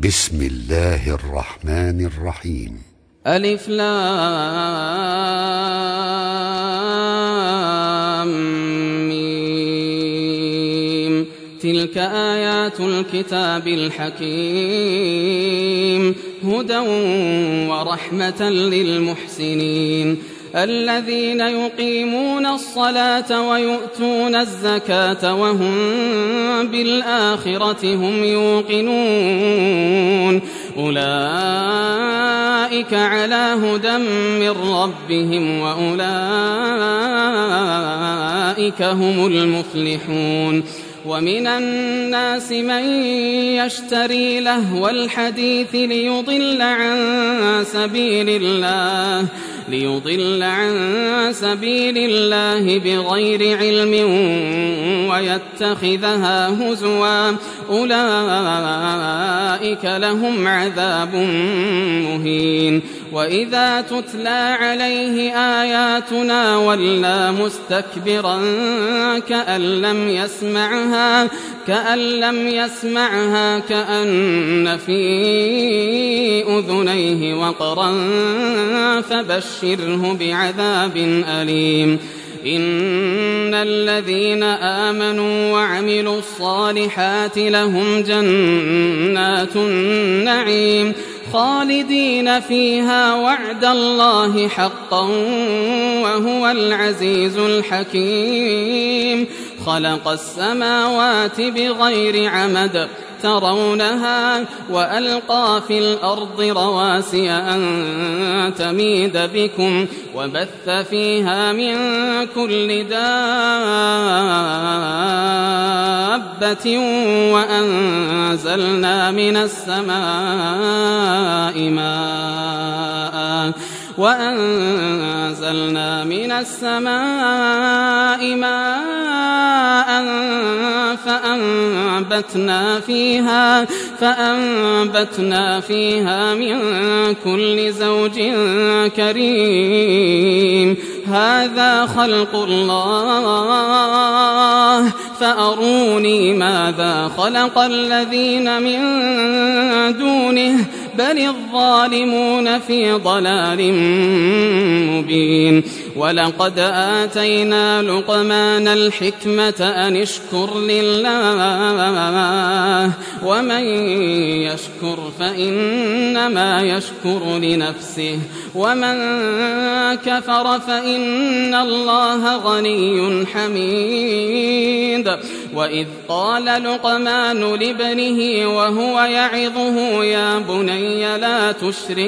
بسم الله الرحمن الرحيم. ألف لام ميم. تلك آيات الكتاب الحكيم هدى ورحمة للمحسنين الذين يقيمون الصلاة ويؤتون الزكاة وهم بالآخرة هم يوقنون أولئك على هدى من ربهم وأولئك هم المفلحون. ومن الناس من يشتري لهو الحديث ليضل عن سبيل الله بغير علم ويتخذها هزوا أولئك لهم عذاب مهين. وإذا تتلى عليه آياتنا ولى مستكبرا كأن لم يسمعها كأن في أذنيه وقرا فبشره بعذاب أليم. إن الذين آمنوا وعملوا الصالحات لهم جنات النعيم خالدين فيها وعد الله حقا وهو العزيز الحكيم. خلق السماوات بغير عمد ترونها وألقى في الأرض رواسي أن تميد بكم وبث فيها من كل دابة وأنزلنا من السماء ماء فأنبتنا فيها من كل زوج كريم. هذا خلق الله فأروني ماذا خلق الذين من دونه بل الظالمون في ضلال مبين. ولقد آتينا لقمان الحكمة أن اشكر لله ومن يشكر فإنما يشكر لنفسه ومن كفر فإن الله غني حميد. وإذ قال لقمان لابنه وهو يعظه يا بني لا تشرك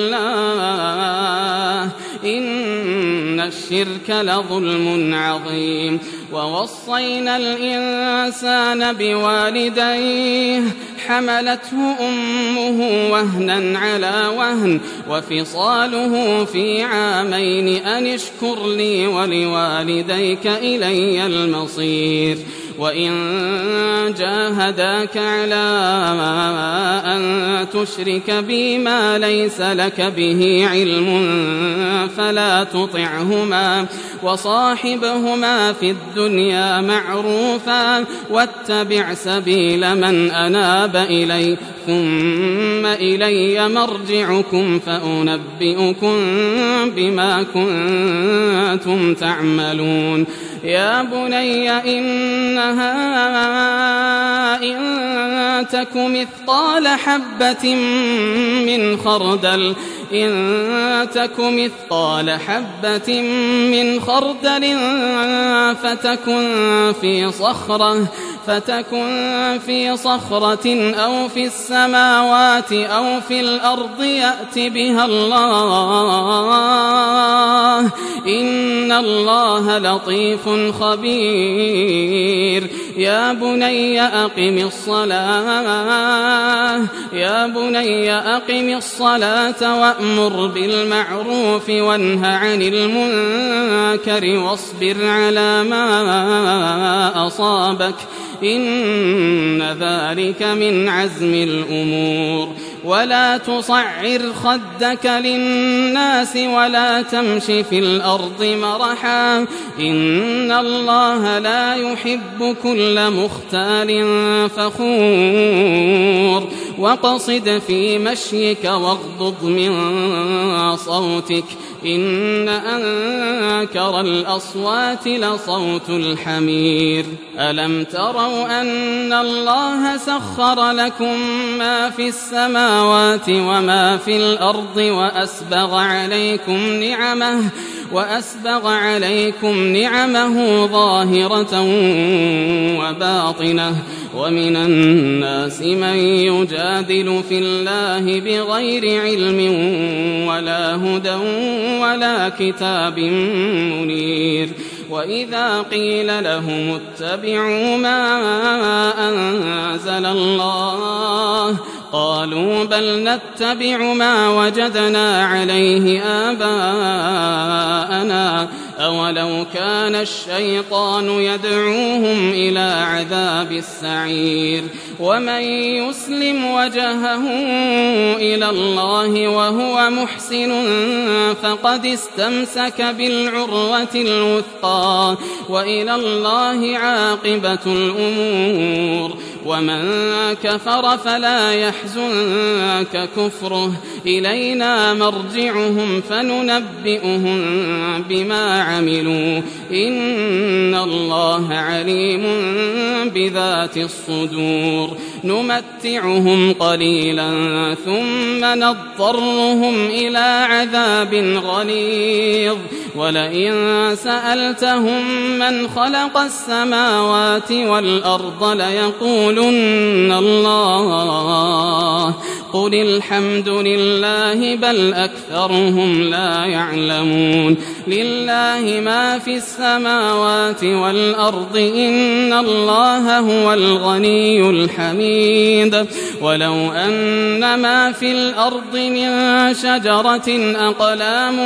بالله إن الشرك لظلم عظيم. ووصينا الإنسان بوالديه حملته أمه وهنا على وهن وفصاله في عامين أن اشكر لي ولوالديك إلي المصير. وإن جاهداك على أن تشرك بي ما ليس لك به علم فلا تطعهما وصاحبهما في الدنيا معروفا واتبع سبيل من أناب إلي ثم إلي مرجعكم فأنبئكم بما كنتم تعملون. يا بني إنها إن تك مثقال حبة من خردل فتكن في صخرة أو في السماوات أو في الأرض يأت بها الله إن الله لطيف خبير. يا بني أقم الصلاة وأمر بالمعروف وانه عن المنكر واصبر على ما أصابك إن ذلك من عزم الأمور. ولا تصعر خدك للناس ولا تمش في الأرض مرحا إن الله لا يحب كل مختال فخور. وقصد في مشيك واغضض من صوتك إن أنكر الأصوات لصوت الحمير ألم تروا أن الله سخر لكم ما في السماوات وما في الأرض وأسبغ عليكم نعمه ظاهرة وباطنة ومن الناس من يجادل في الله بغير علم ولا هدى ولا كتاب منير وإذا قيل لهم اتبعوا ما أنزل الله قالوا بل نتبع ما وجدنا عليه آباءنا أولو كان الشيطان يدعوهم إلى عذاب السعير ومن يسلم وجهه إلى الله وهو محسن فقد استمسك بالعروة الوثقى وإلى الله عاقبة الأمور ومن كفر فلا يحزنك كفره إلينا مرجعهم فننبئهم بما عملوا إن الله عليم بذات الصدور نمتعهم قليلا ثم نضطرهم إلى عذاب غليظ ولئن سألتهم من خلق السماوات والأرض ليقولن الله قل الحمد لله بل أكثرهم لا يعلمون لله ما في السماوات والأرض إن الله هو الغني الحميد ولو أن ما في الأرض من شجرة أقلام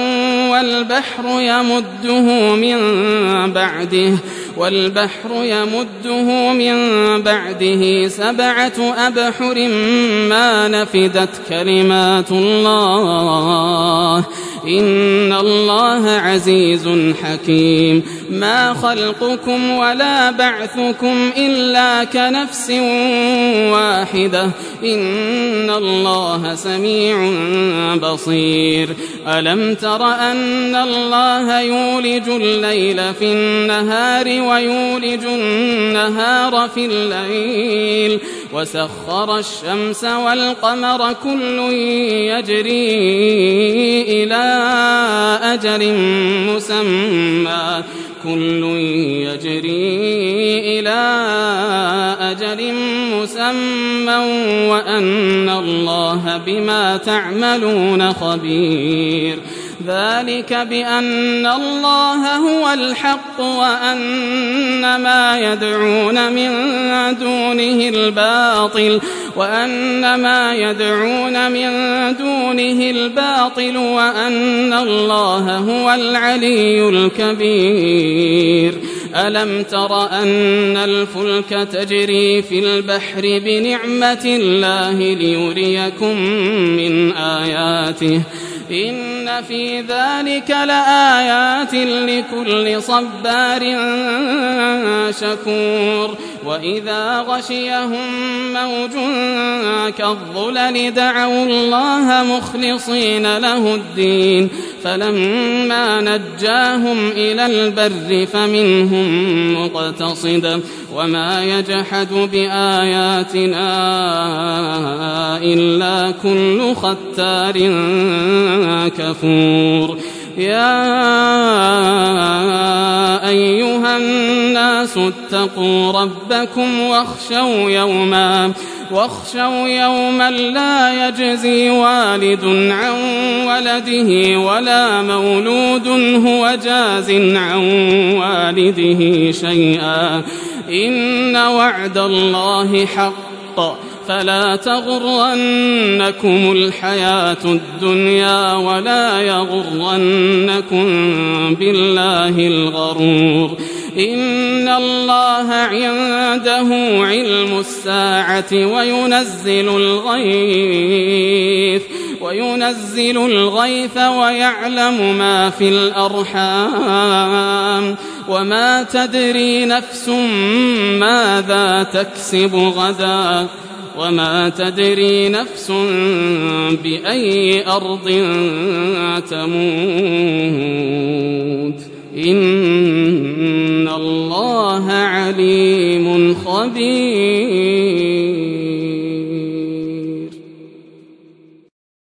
والبحر يمده من بعده 7 أبحر ما نفدت كلمات الله إن الله عزيز حكيم ما خلقكم ولا بعثكم إلا كنفس واحدة إن الله سميع بصير ألم تر أن الله يولج الليل في النهار ويولج النهار في الليل وسخر الشمس والقمر كل يجري إلى أجل مسمى وأن الله بما تعملون خبير ذلك بأن الله هو الحق وأن ما يدعون من دونه الباطل وأن الله هو العلي الكبير ألم تر أن الفلك تجري في البحر بنعمة الله ليريكم من آياته إن في ذلك لآيات لكل صبار شكور وإذا غشيهم موج كالظلل دعوا الله مخلصين له الدين فلما نجاهم إلى البر فمنهم مقتصد وما يجحد بآياتنا إلا كل ختار كفور يا أيها الناس اتقوا ربكم واخشوا يوما لا يجزي والد عن ولده ولا مولود هو جاز عن والده شيئا إن وعد الله حق فلا تغرنكم الحياة الدنيا ولا يغرنكم بالله الغرور إن الله عنده علم الساعة وينزل الغيث ويعلم ما في الأرحام وما تدري نفس ماذا تكسب غدا وما تدري نفس بأي أرض تموت إن الله عليم خبير